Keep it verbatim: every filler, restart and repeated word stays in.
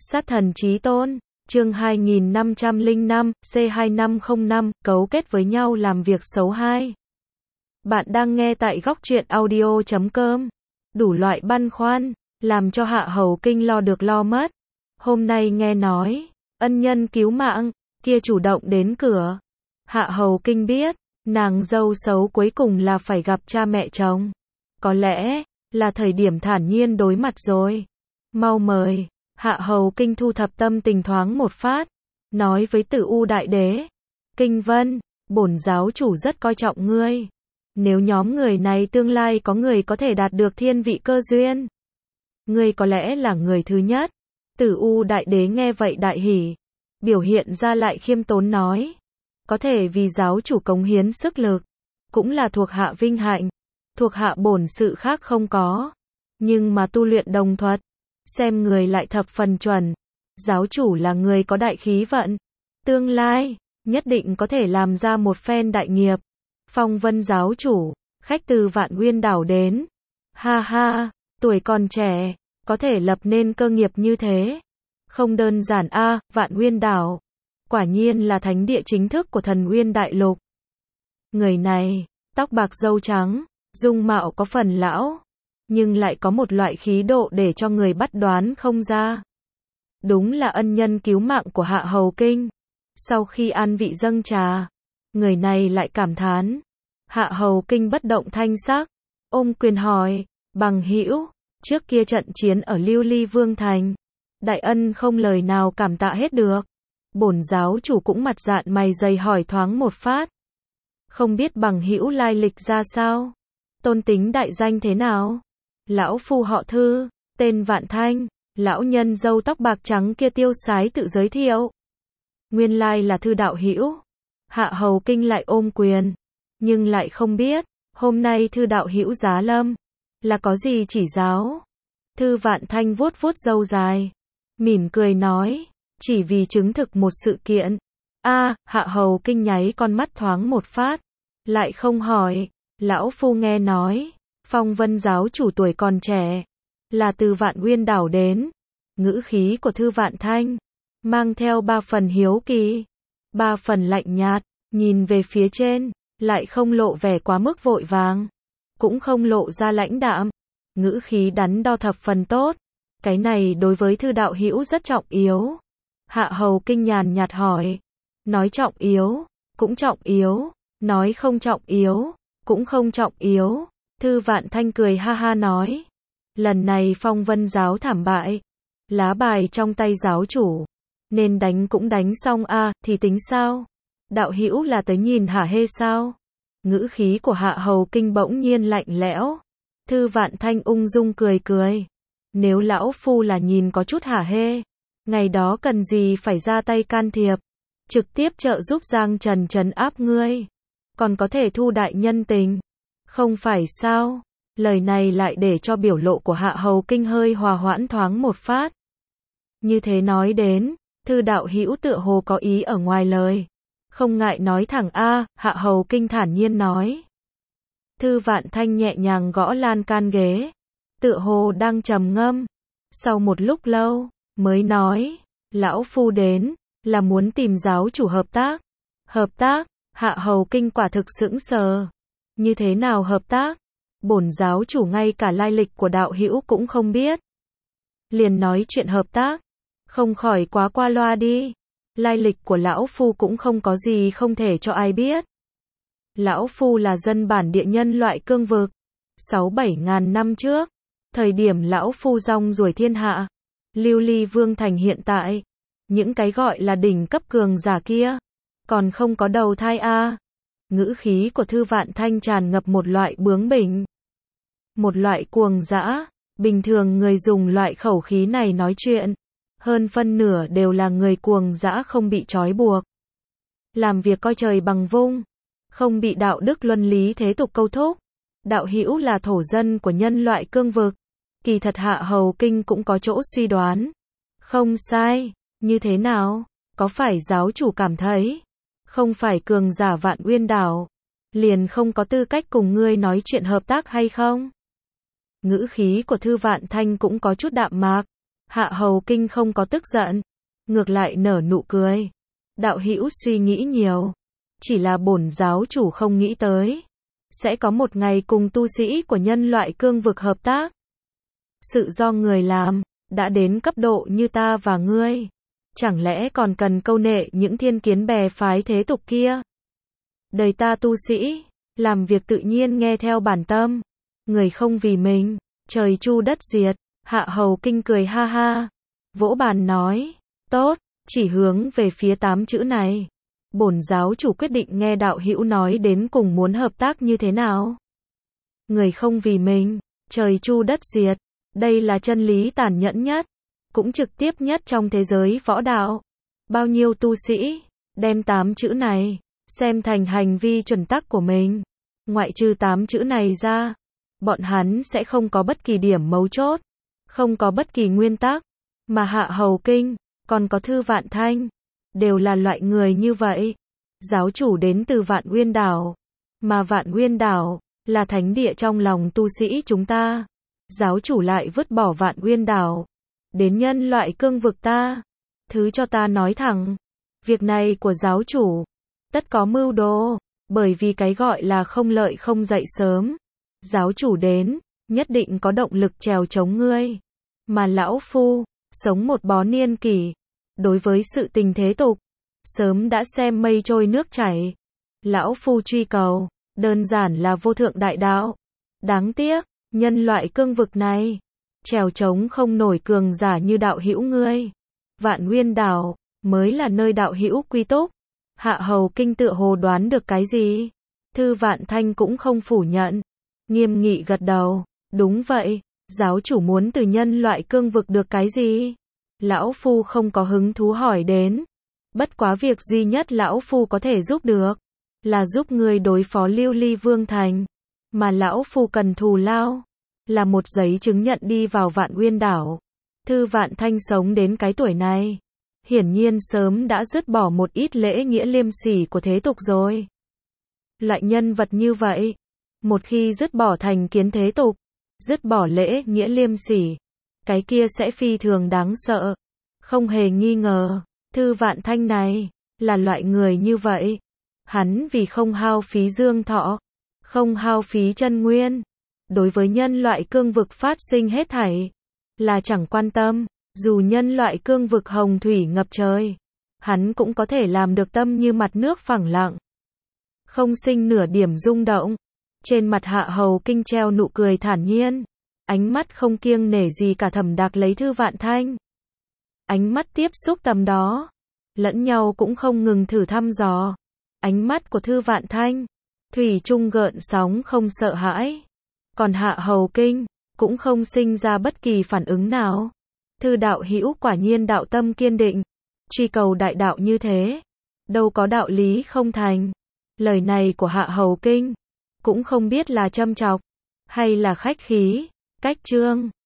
Sát thần chí tôn, chương hai nghìn năm trăm lẻ năm, C hai năm không năm, cấu kết với nhau làm việc xấu hai. Bạn đang nghe tại góc truyện audio chấm com. Đủ loại băn khoăn, làm cho Hạ Hầu Kinh lo được lo mất. Hôm nay nghe nói, ân nhân cứu mạng, kia chủ động đến cửa. Hạ Hầu Kinh biết, nàng dâu xấu cuối cùng là phải gặp cha mẹ chồng. Có lẽ, là thời điểm thản nhiên đối mặt rồi. Mau mời. Hạ Hầu Kinh thu thập tâm tình thoáng một phát, nói với Tử U Đại Đế, Kinh Vân, bổn giáo chủ rất coi trọng ngươi. Nếu nhóm người này tương lai có người có thể đạt được thiên vị cơ duyên, ngươi có lẽ là người thứ nhất. Tử U Đại Đế nghe vậy đại hỉ, biểu hiện ra lại khiêm tốn nói, có thể vì giáo chủ cống hiến sức lực, cũng là thuộc hạ vinh hạnh, thuộc hạ bổn sự khác không có, nhưng mà tu luyện đồng thuật, xem người lại thập phần chuẩn. Giáo chủ là người có đại khí vận, tương lai nhất định có thể làm ra một phen đại nghiệp. Phong Vân giáo chủ, khách từ Vạn Uyên đảo đến. Ha ha, tuổi còn trẻ, có thể lập nên cơ nghiệp như thế, không đơn giản a. À, Vạn Uyên đảo, quả nhiên là thánh địa chính thức của Thần Uyên đại lục. Người này, tóc bạc râu trắng, dung mạo có phần lão, nhưng lại có một loại khí độ để cho người bắt đoán không ra. Đúng là ân nhân cứu mạng của Hạ Hầu Kinh. Sau khi an vị dâng trà, người này lại cảm thán. Hạ Hầu Kinh bất động thanh sắc, ôm quyền hỏi, bằng hữu, trước kia trận chiến ở Lưu Ly Vương Thành, đại ân không lời nào cảm tạ hết được. Bổn giáo chủ cũng mặt dạn mày dày hỏi thoáng một phát. Không biết bằng hữu lai lịch ra sao? Tôn tính đại danh thế nào? Lão phu họ Thư, tên Vạn Thanh. Lão nhân râu tóc bạc trắng kia tiêu sái tự giới thiệu. Nguyên lai là Thư đạo hữu. Hạ Hầu Kinh lại ôm quyền, nhưng lại không biết, hôm nay Thư đạo hữu giá lâm, là có gì chỉ giáo. Thư Vạn Thanh vuốt vuốt râu dài, mỉm cười nói, chỉ vì chứng thực một sự kiện. A, à, Hạ Hầu Kinh nháy con mắt thoáng một phát, lại không hỏi, lão phu nghe nói, Phong Vân giáo chủ tuổi còn trẻ, là từ Vạn Uyên đảo đến. Ngữ khí của Thư Vạn Thanh mang theo ba phần hiếu kỳ, ba phần lạnh nhạt, nhìn về phía trên, lại không lộ vẻ quá mức vội vàng, cũng không lộ ra lãnh đạm, ngữ khí đắn đo thập phần tốt. Cái này đối với Thư đạo hữu rất trọng yếu. Hạ Hầu Kinh nhàn nhạt hỏi, nói trọng yếu, cũng trọng yếu, nói không trọng yếu, cũng không trọng yếu. Thư Vạn Thanh cười ha ha nói, lần này Phong Vân giáo thảm bại, lá bài trong tay giáo chủ, nên đánh cũng đánh xong a, à, thì tính sao? Đạo hữu là tới nhìn hả hê sao? Ngữ khí của Hạ Hầu Kinh bỗng nhiên lạnh lẽo. Thư Vạn Thanh ung dung cười cười, nếu lão phu là nhìn có chút hả hê, ngày đó cần gì phải ra tay can thiệp, trực tiếp trợ giúp Giang Trần trấn áp ngươi, còn có thể thu đại nhân tình, không phải sao? Lời này lại để cho biểu lộ của Hạ Hầu Kinh hơi hòa hoãn thoáng một phát. Như thế nói đến, Thư đạo hữu tựa hồ có ý ở ngoài lời, không ngại nói thẳng a. À, Hạ Hầu Kinh thản nhiên nói. Thư Vạn Thanh nhẹ nhàng gõ lan can ghế, tựa hồ đang trầm ngâm. Sau một lúc lâu, mới nói, lão phu đến, là muốn tìm giáo chủ hợp tác. Hợp tác? Hạ Hầu Kinh quả thực sững sờ. Như thế nào hợp tác? Bổn giáo chủ ngay cả lai lịch của đạo hữu cũng không biết. Liền nói chuyện hợp tác, không khỏi quá qua loa đi. Lai lịch của lão phu cũng không có gì không thể cho ai biết. Lão phu là dân bản địa nhân loại cương vực. Sáu bảy ngàn năm trước, thời điểm lão phu rong ruổi thiên hạ, Lưu Ly Vương Thành hiện tại, những cái gọi là đỉnh cấp cường giả kia, còn không có đầu thai a. À. Ngữ khí của Thư Vạn Thanh tràn ngập một loại bướng bỉnh, một loại cuồng dã. Bình thường người dùng loại khẩu khí này nói chuyện, hơn phân nửa đều là người cuồng dã không bị trói buộc, làm việc coi trời bằng vung, không bị đạo đức luân lý thế tục câu thúc. Đạo hữu là thổ dân của nhân loại cương vực. Kỳ thật Hạ Hầu Kinh cũng có chỗ suy đoán. Không sai, như thế nào? Có phải giáo chủ cảm thấy, không phải cường giả Vạn Uyên đảo, liền không có tư cách cùng ngươi nói chuyện hợp tác hay không? Ngữ khí của Thư Vạn Thanh cũng có chút đạm mạc. Hạ Hầu Kinh không có tức giận, ngược lại nở nụ cười. Đạo hữu suy nghĩ nhiều, chỉ là bổn giáo chủ không nghĩ tới sẽ có một ngày cùng tu sĩ của nhân loại cương vực hợp tác. Sự do người làm, đã đến cấp độ như ta và ngươi, chẳng lẽ còn cần câu nệ những thiên kiến bè phái thế tục kia? Đời ta tu sĩ, làm việc tự nhiên nghe theo bản tâm, người không vì mình, trời chu đất diệt. Hạ Hầu Kinh cười ha ha, vỗ bàn nói, tốt, chỉ hướng về phía tám chữ này. Bổn giáo chủ quyết định nghe đạo hữu nói đến cùng muốn hợp tác như thế nào. Người không vì mình, trời chu đất diệt, đây là chân lý tàn nhẫn nhất, cũng trực tiếp nhất trong thế giới võ đạo. Bao nhiêu tu sĩ, đem tám chữ này, xem thành hành vi chuẩn tắc của mình. Ngoại trừ tám chữ này ra, bọn hắn sẽ không có bất kỳ điểm mấu chốt, không có bất kỳ nguyên tắc. Mà Hạ Hầu Kinh, còn có Thư Vạn Thanh, đều là loại người như vậy. Giáo chủ đến từ Vạn Uyên Đảo, mà Vạn Uyên Đảo là thánh địa trong lòng tu sĩ chúng ta. Giáo chủ lại vứt bỏ Vạn Uyên Đảo, đến nhân loại cương vực ta. Thứ cho ta nói thẳng, việc này của giáo chủ, tất có mưu đồ, bởi vì cái gọi là không lợi không dậy sớm. Giáo chủ đến, nhất định có động lực trèo chống ngươi. Mà lão phu, sống một bó niên kỷ, đối với sự tình thế tục, sớm đã xem mây trôi nước chảy. Lão phu truy cầu, đơn giản là vô thượng đại đạo. Đáng tiếc, nhân loại cương vực này, trèo chống không nổi cường giả như đạo hữu ngươi. Vạn Uyên Đảo, mới là nơi đạo hữu quy túc. Hạ Hầu Kinh tựa hồ đoán được cái gì. Thư Vạn Thanh cũng không phủ nhận, nghiêm nghị gật đầu, đúng vậy, giáo chủ muốn từ nhân loại cương vực được cái gì? Lão phu không có hứng thú hỏi đến. Bất quá việc duy nhất lão phu có thể giúp được, là giúp người đối phó Lưu Ly Vương Thành. Mà lão phu cần thù lao, là một giấy chứng nhận đi vào Vạn Uyên Đảo. Thư Vạn Thanh sống đến cái tuổi này, hiển nhiên sớm đã dứt bỏ một ít lễ nghĩa liêm sỉ của thế tục rồi. Loại nhân vật như vậy, một khi dứt bỏ thành kiến thế tục, dứt bỏ lễ nghĩa liêm sỉ, cái kia sẽ phi thường đáng sợ. Không hề nghi ngờ, Thư Vạn Thanh này, là loại người như vậy. Hắn vì không hao phí dương thọ, không hao phí chân nguyên, đối với nhân loại cương vực phát sinh hết thảy, là chẳng quan tâm. Dù nhân loại cương vực hồng thủy ngập trời, hắn cũng có thể làm được tâm như mặt nước phẳng lặng, không sinh nửa điểm rung động. Trên mặt Hạ Hầu Kinh treo nụ cười thản nhiên, ánh mắt không kiêng nể gì cả thẩm đạc lấy Thư Vạn Thanh. Ánh mắt tiếp xúc tầm đó, lẫn nhau cũng không ngừng thử thăm dò. Ánh mắt của Thư Vạn Thanh, thủy chung gợn sóng không sợ hãi. Còn Hạ Hầu Kinh, cũng không sinh ra bất kỳ phản ứng nào. Thư đạo hữu quả nhiên đạo tâm kiên định, truy cầu đại đạo như thế, đâu có đạo lý không thành. Lời này của Hạ Hầu Kinh, cũng không biết là châm chọc, hay là khách khí. Cách chương